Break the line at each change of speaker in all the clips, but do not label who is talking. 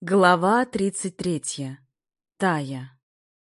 Глава 33. Тая.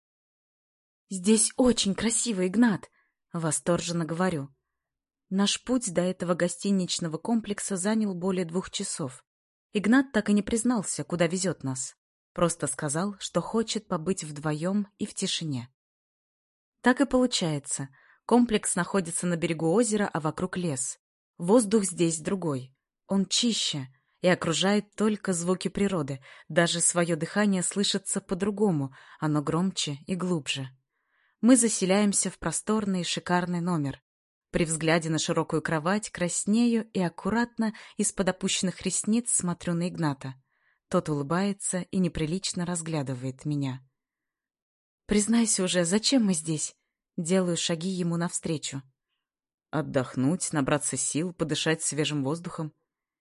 «Здесь очень красиво, Игнат!» — восторженно говорю. Наш путь до этого гостиничного комплекса занял более 2 часов. Игнат так и не признался, куда везет нас. Просто сказал, что хочет побыть вдвоем и в тишине. Так и получается. Комплекс находится на берегу озера, а вокруг лес. Воздух здесь другой. Он чище и окружает только звуки природы. Даже свое дыхание слышится по-другому, оно громче и глубже. Мы заселяемся в просторный шикарный номер. При взгляде на широкую кровать краснею и аккуратно из-под опущенных ресниц смотрю на Игната. Тот улыбается и неприлично разглядывает меня. «Признайся уже, зачем мы здесь?» Делаю шаги ему навстречу. «Отдохнуть, набраться сил, подышать свежим воздухом».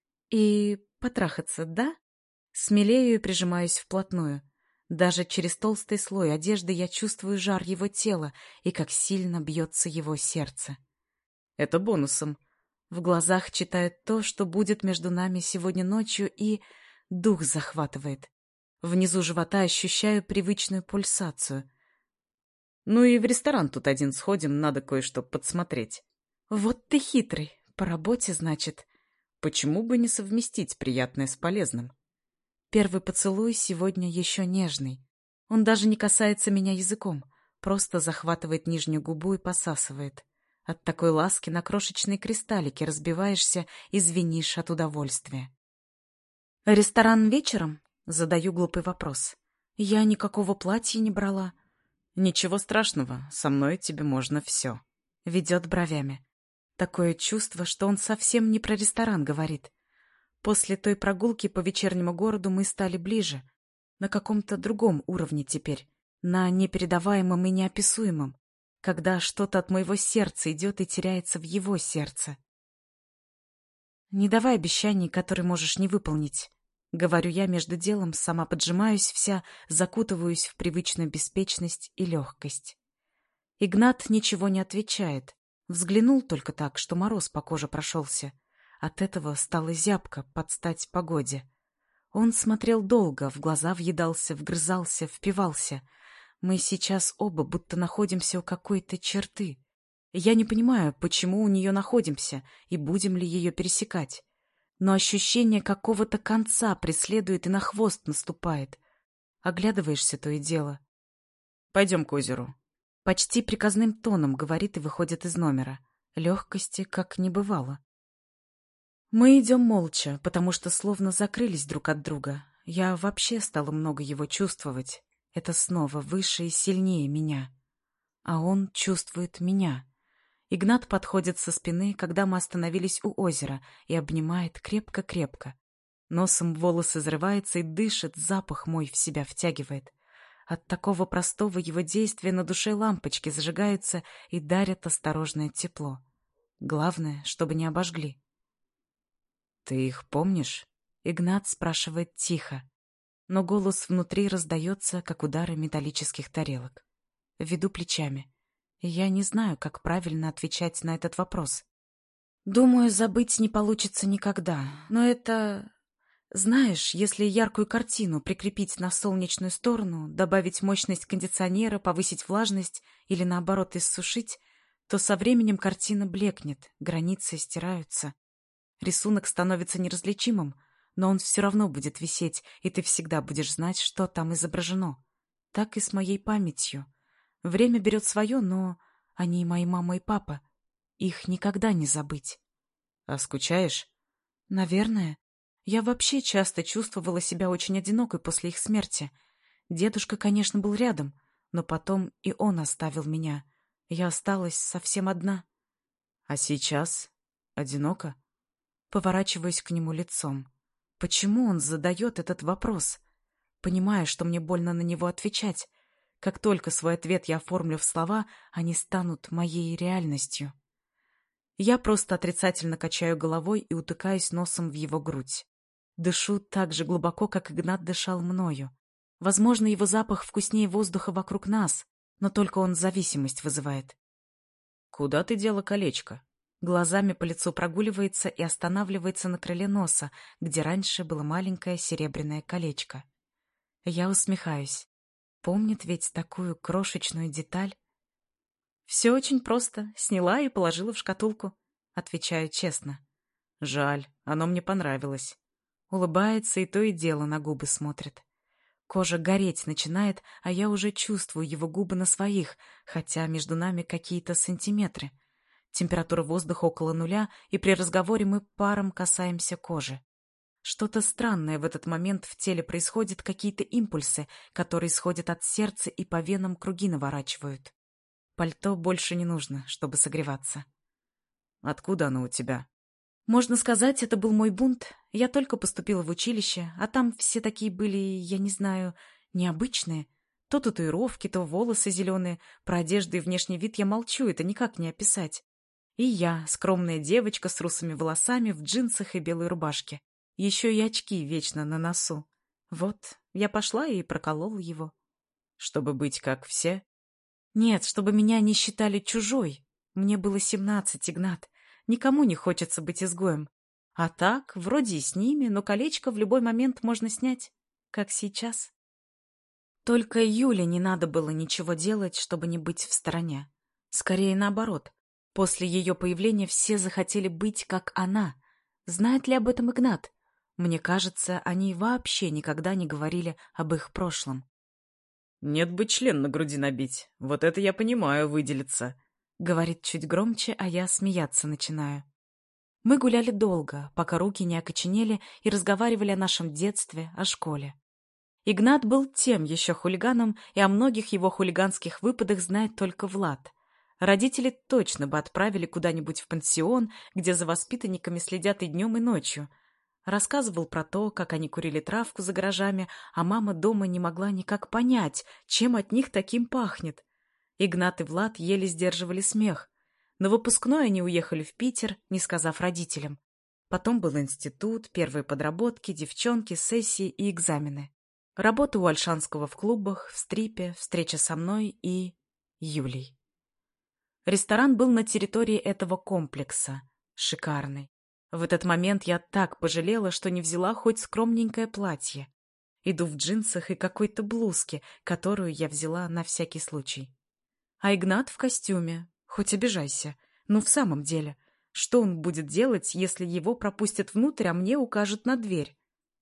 «И потрахаться, да?» Смелею и прижимаюсь вплотную. Даже через толстый слой одежды я чувствую жар его тела и как сильно бьется его сердце. Это бонусом. В глазах читают то, что будет между нами сегодня ночью, и дух захватывает. Внизу живота ощущаю привычную пульсацию. Ну и в ресторан тут один сходим, надо кое-что подсмотреть. Вот ты хитрый. По работе, значит. Почему бы не совместить приятное с полезным? Первый поцелуй сегодня еще нежный. Он даже не касается меня языком, просто захватывает нижнюю губу и посасывает. От такой ласки на крошечные кристаллики разбиваешься и звенишь от удовольствия. «Ресторан вечером?» — задаю глупый вопрос. «Я никакого платья не брала». «Ничего страшного, со мной тебе можно все», — ведет бровями. Такое чувство, что он совсем не про ресторан говорит. После той прогулки по вечернему городу мы стали ближе, на каком-то другом уровне теперь, на непередаваемом и неописуемом, когда что-то от моего сердца идет и теряется в его сердце. «Не давай обещаний, которые можешь не выполнить», — говорю я между делом, сама поджимаюсь вся, закутываюсь в привычную беспечность и легкость. Игнат ничего не отвечает, взглянул только так, что мороз по коже прошелся. От этого стала зябко под стать погоде. Он смотрел долго, в глаза въедался, вгрызался, впивался. Мы сейчас оба будто находимся у какой-то черты. Я не понимаю, почему у нее находимся и будем ли ее пересекать. Но ощущение какого-то конца преследует и на хвост наступает. Оглядываешься то и дело. «Пойдем к озеру». Почти приказным тоном говорит и выходит из номера. Легкости как не бывало. Мы идем молча, потому что словно закрылись друг от друга. Я вообще стала много его чувствовать. Это снова выше и сильнее меня. А он чувствует меня. Игнат подходит со спины, когда мы остановились у озера, и обнимает крепко-крепко. Носом в волосы зарывается и дышит, запах мой в себя втягивает. От такого простого его действия на душе лампочки зажигаются и дарят осторожное тепло. Главное, чтобы не обожгли. «Ты их помнишь?» — Игнат спрашивает тихо, но голос внутри раздается, как удары металлических тарелок. Веду плечами. Я не знаю, как правильно отвечать на этот вопрос. Думаю, забыть не получится никогда, но это... Знаешь, если яркую картину прикрепить на солнечную сторону, добавить мощность кондиционера, повысить влажность или, наоборот, иссушить, то со временем картина блекнет, границы стираются. Рисунок становится неразличимым, но он все равно будет висеть, и ты всегда будешь знать, что там изображено. Так и с моей памятью. Время берет свое, но они мои мама и папа. Их никогда не забыть. А скучаешь? Наверное. Я вообще часто чувствовала себя очень одинокой после их смерти. Дедушка, конечно, был рядом, но потом и он оставил меня. Я осталась совсем одна. А сейчас? Одиноко? Поворачиваюсь к нему лицом. Почему он задает этот вопрос? Понимаю, что мне больно на него отвечать. Как только свой ответ я оформлю в слова, они станут моей реальностью. Я просто отрицательно качаю головой и утыкаюсь носом в его грудь. Дышу так же глубоко, как Игнат дышал мною. Возможно, его запах вкуснее воздуха вокруг нас, но только он зависимость вызывает. «Куда ты дела колечко?» Глазами по лицу прогуливается и останавливается на крыле носа, где раньше было маленькое серебряное колечко. Я усмехаюсь. Помнит ведь такую крошечную деталь. Все очень просто. Сняла и положила в шкатулку. Отвечаю честно. Жаль, оно мне понравилось. Улыбается и то и дело на губы смотрит. Кожа гореть начинает, а я уже чувствую его губы на своих, хотя между нами какие-то сантиметры. Температура воздуха около нуля, и при разговоре мы паром касаемся кожи. Что-то странное в этот момент в теле происходит, какие-то импульсы, которые исходят от сердца и по венам круги наворачивают. Пальто больше не нужно, чтобы согреваться. Откуда оно у тебя? Можно сказать, это был мой бунт. Я только поступила в училище, а там все такие были, я не знаю, необычные. То татуировки, то волосы зеленые. Про одежду и внешний вид я молчу, это никак не описать. И я, скромная девочка с русыми волосами, в джинсах и белой рубашке. Еще и очки вечно на носу. Вот, я пошла и проколола его. Чтобы быть как все? Нет, чтобы меня не считали чужой. Мне было 17, Игнат. Никому не хочется быть изгоем. А так, вроде и с ними, но колечко в любой момент можно снять. Как сейчас. Только Юле не надо было ничего делать, чтобы не быть в стороне. Скорее наоборот. После ее появления все захотели быть как она. Знает ли об этом Игнат? Мне кажется, они вообще никогда не говорили об их прошлом. «Нет бы член на груди набить. Вот это я понимаю, выделиться», — говорит чуть громче, а я смеяться начинаю. Мы гуляли долго, пока руки не окоченели, и разговаривали о нашем детстве, о школе. Игнат был тем еще хулиганом, и о многих его хулиганских выпадах знает только Влад. Родители точно бы отправили куда-нибудь в пансион, где за воспитанниками следят и днем, и ночью. Рассказывал про то, как они курили травку за гаражами, а мама дома не могла никак понять, чем от них таким пахнет. Игнат и Влад еле сдерживали смех. На выпускной они уехали в Питер, не сказав родителям. Потом был институт, первые подработки, девчонки, сессии и экзамены. Работа у Ольшанского в клубах, в стрипе, встреча со мной и Юлей. Ресторан был на территории этого комплекса. Шикарный. В этот момент я так пожалела, что не взяла хоть скромненькое платье. Иду в джинсах и какой-то блузке, которую я взяла на всякий случай. А Игнат в костюме. Хоть обижайся. Но в самом деле, что он будет делать, если его пропустят внутрь, а мне укажут на дверь?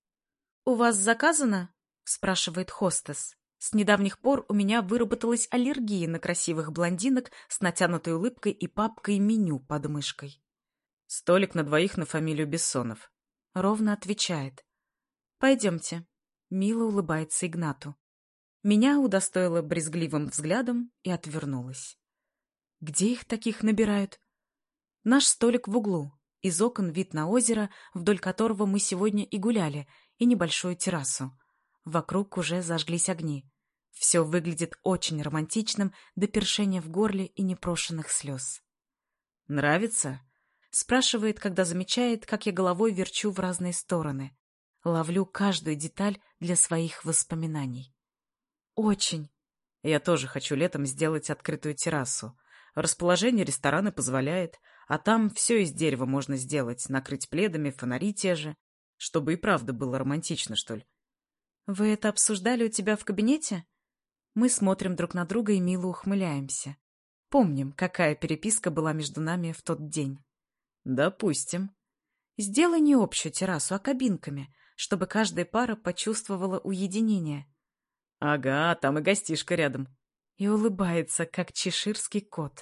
«У вас заказано?» — спрашивает хостес. С недавних пор у меня выработалась аллергия на красивых блондинок с натянутой улыбкой и папкой меню под мышкой. «Столик на двоих на фамилию Бессонов», — ровно отвечает. «Пойдемте», — мило улыбается Игнату. Меня удостоила брезгливым взглядом и отвернулась. Где их таких набирают? Наш столик в углу. Из окон вид на озеро, вдоль которого мы сегодня и гуляли, и небольшую террасу. Вокруг уже зажглись огни. Все выглядит очень романтичным, до першения в горле и непрошенных слез. «Нравится?» — спрашивает, когда замечает, как я головой верчу в разные стороны. Ловлю каждую деталь для своих воспоминаний. «Очень». Я тоже хочу летом сделать открытую террасу. Расположение ресторана позволяет, а там все из дерева можно сделать, накрыть пледами, фонари те же, чтобы и правда было романтично, что ли. Вы это обсуждали у тебя в кабинете? Мы смотрим друг на друга и мило ухмыляемся. Помним, какая переписка была между нами в тот день. Допустим. Сделай не общую террасу, а кабинками, чтобы каждая пара почувствовала уединение. Ага, там и гостишка рядом. И улыбается, как чеширский кот.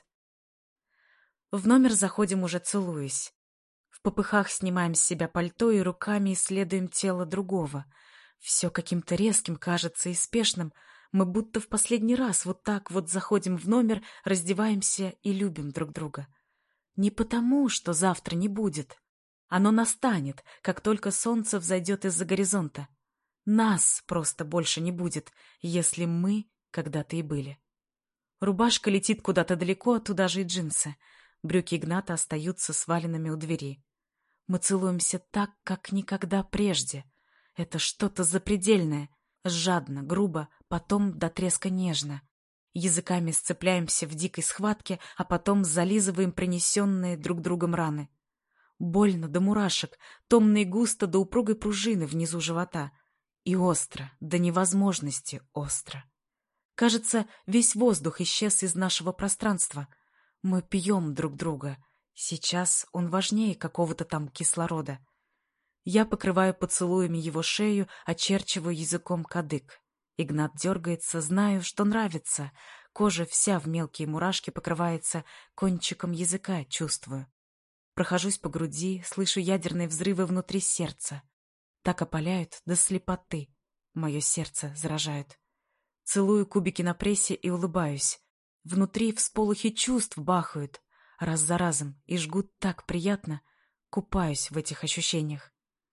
В номер заходим уже целуясь. В попыхах снимаем с себя пальто и руками исследуем тело другого. Все каким-то резким кажется и спешным. Мы будто в последний раз вот так вот заходим в номер, раздеваемся и любим друг друга. Не потому, что завтра не будет. Оно настанет, как только солнце взойдет из-за горизонта. Нас просто больше не будет, если мы когда-то и были. Рубашка летит куда-то далеко, туда же и джинсы. Брюки Игната остаются сваленными у двери. Мы целуемся так, как никогда прежде. Это что-то запредельное. Жадно, грубо, потом до треска нежно. Языками сцепляемся в дикой схватке, а потом зализываем принесенные друг другом раны. Больно до мурашек, томно и густо до упругой пружины внизу живота. И остро, до невозможности остро. Кажется, весь воздух исчез из нашего пространства. Мы пьем друг друга. Сейчас он важнее какого-то там кислорода. Я покрываю поцелуями его шею, очерчиваю языком кадык. Игнат дергается, знаю, что нравится. Кожа вся в мелкие мурашки покрывается кончиком языка, чувствую. Прохожусь по груди, слышу ядерные взрывы внутри сердца. Так опаляют до слепоты. Мое сердце заражают. Целую кубики на прессе и улыбаюсь. Внутри всполохи чувств бахают, раз за разом, и жгут так приятно. Купаюсь в этих ощущениях.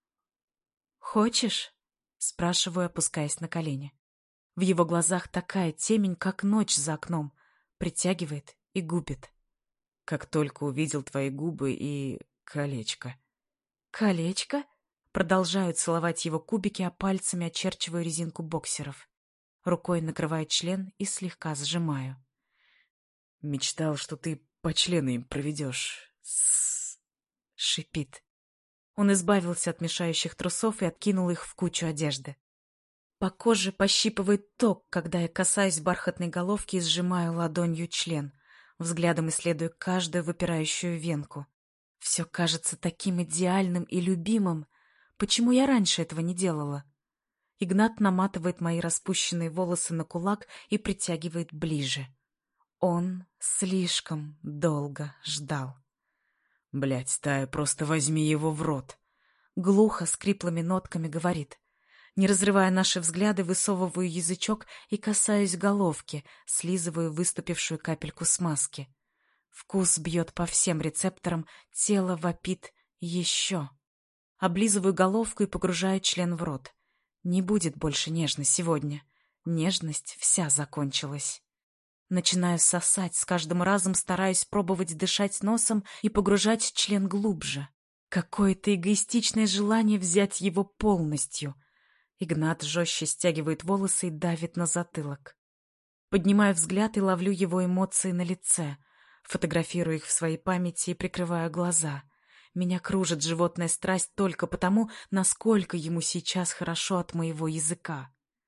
«Хочешь?» — спрашиваю, опускаясь на колени. В его глазах такая темень, как ночь за окном. Притягивает и губит.
Как только увидел твои губы и колечко.
«Колечко?» Продолжаю целовать его кубики, а пальцами очерчиваю резинку боксеров. Рукой накрываю член и слегка сжимаю.
Мечтал, что ты по члену им проведешь.
Шипит. Он избавился от мешающих трусов и откинул их в кучу одежды. По коже пощипывает ток, когда я касаюсь бархатной головки и сжимаю ладонью член, взглядом исследуя каждую выпирающую венку. Все кажется таким идеальным и любимым. Почему я раньше этого не делала? Игнат наматывает мои распущенные волосы на кулак и притягивает ближе. Он слишком долго ждал.
Блядь, Тая, просто возьми его в рот.
Глухо, с хриплыми нотками говорит. Не разрывая наши взгляды, высовываю язычок и касаюсь головки, слизываю выступившую капельку смазки. Вкус бьет по всем рецепторам, тело вопит еще. Облизываю головку и погружаю член в рот. Не будет больше нежно сегодня. Нежность вся закончилась. Начинаю сосать, с каждым разом стараюсь пробовать дышать носом и погружать член глубже. Какое-то эгоистичное желание взять его полностью. Игнат жестче стягивает волосы и давит на затылок. Поднимаю взгляд и ловлю его эмоции на лице. Фотографирую их в своей памяти и прикрываю глаза. Меня кружит животная страсть только потому, насколько ему сейчас хорошо от моего языка.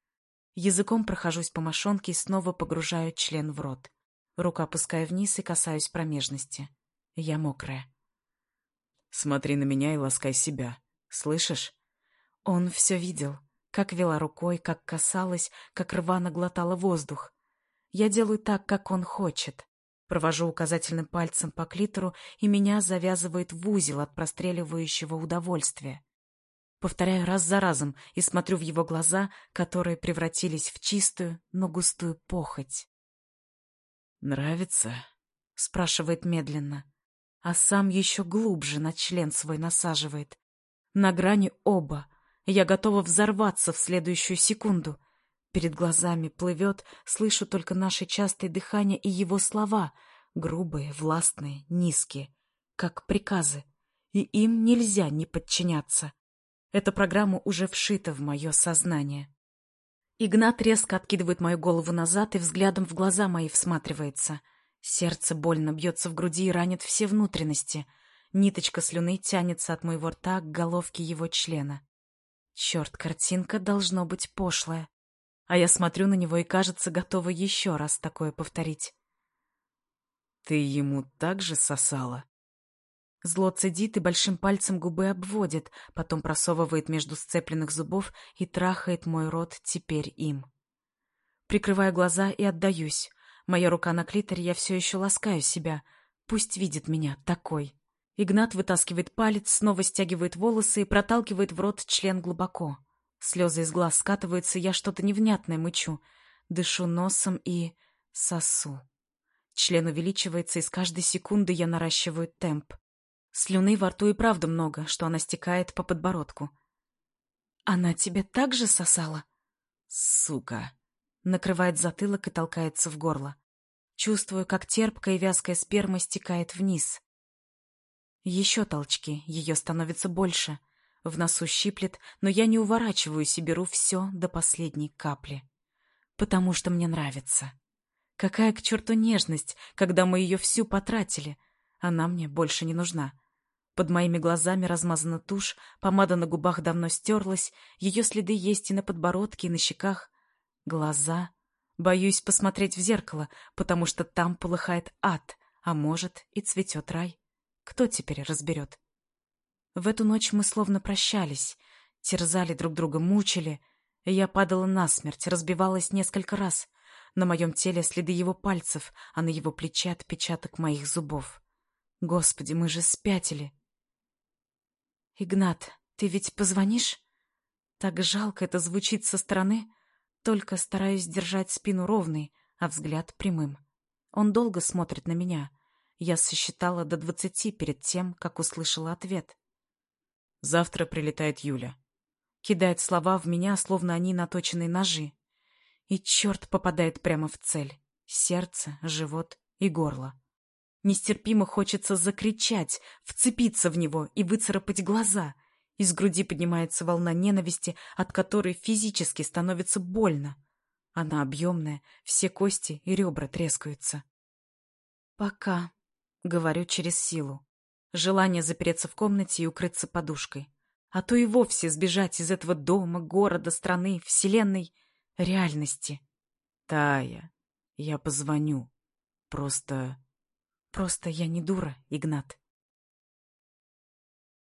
Языком прохожусь по мошонке и снова погружаю член в рот. Руку опускаю вниз и касаюсь промежности. Я мокрая.
Смотри на меня и ласкай себя. Слышишь?
Он все видел. Как вела рукой, как касалась, как рвано глотала воздух. Я делаю так, как он хочет. Провожу указательным пальцем по клитору, и меня завязывает в узел от простреливающего удовольствия. Повторяю раз за разом и смотрю в его глаза, которые превратились в чистую, но густую похоть.
«Нравится?»
— спрашивает медленно, а сам еще глубже на член свой насаживает. На грани оба. Я готова взорваться в следующую секунду. Перед глазами плывет, слышу только наши частые дыхания и его слова, грубые, властные, низкие, как приказы, и им нельзя не подчиняться. Эта программа уже вшита в мое сознание. Игнат резко откидывает мою голову назад и взглядом в глаза мои всматривается. Сердце больно бьется в груди и ранит все внутренности. Ниточка слюны тянется от моего рта к головке его члена. Черт, картинка должно быть пошлая. А я смотрю на него и, кажется, готова еще раз такое повторить.
«Ты ему так же сосала?»
Зло цедит и большим пальцем губы обводит, потом просовывает между сцепленных зубов и трахает мой рот теперь им. Прикрываю глаза и отдаюсь. Моя рука на клиторе, я все еще ласкаю себя. Пусть видит меня такой. Игнат вытаскивает палец, снова стягивает волосы и проталкивает в рот член глубоко. Слезы из глаз скатываются, я что-то невнятное мычу. Дышу носом и сосу. Член увеличивается, и с каждой секунды я наращиваю темп. Слюны во рту и правда много, что она стекает по подбородку. «Она тебе так же сосала?»
«Сука!»
Накрывает затылок и толкается в горло. Чувствую, как терпкая и вязкая сперма стекает вниз. Еще толчки, ее становится больше. В носу щиплет, но я не уворачиваюсь и беру все до последней капли. Потому что мне нравится. Какая к черту нежность, когда мы ее всю потратили. Она мне больше не нужна. Под моими глазами размазана тушь, помада на губах давно стерлась, ее следы есть и на подбородке, и на щеках. Глаза. Боюсь посмотреть в зеркало, потому что там полыхает ад, а может и цветет рай. Кто теперь разберет? В эту ночь мы словно прощались, терзали друг друга, мучили. Я падала насмерть, разбивалась несколько раз. На моем теле следы его пальцев, а на его плече отпечаток моих зубов. Господи, мы же спятили. «Игнат, ты ведь позвонишь?» Так жалко это звучит со стороны, только стараюсь держать спину ровной, а взгляд прямым. Он долго смотрит на меня. Я сосчитала до 20 перед тем, как услышала ответ.
Завтра прилетает Юля.
Кидает слова в меня, словно они наточенные ножи. И черт попадает прямо в цель. Сердце, живот и горло. Нестерпимо хочется закричать, вцепиться в него и выцарапать глаза. Из груди поднимается волна ненависти, от которой физически становится больно. Она объемная, все кости и ребра трескаются. «Пока», — говорю через силу. Желание запереться в комнате и укрыться подушкой. А то и вовсе сбежать из этого дома, города, страны, вселенной, реальности.
Тая, я позвоню. Просто
я не дура, Игнат.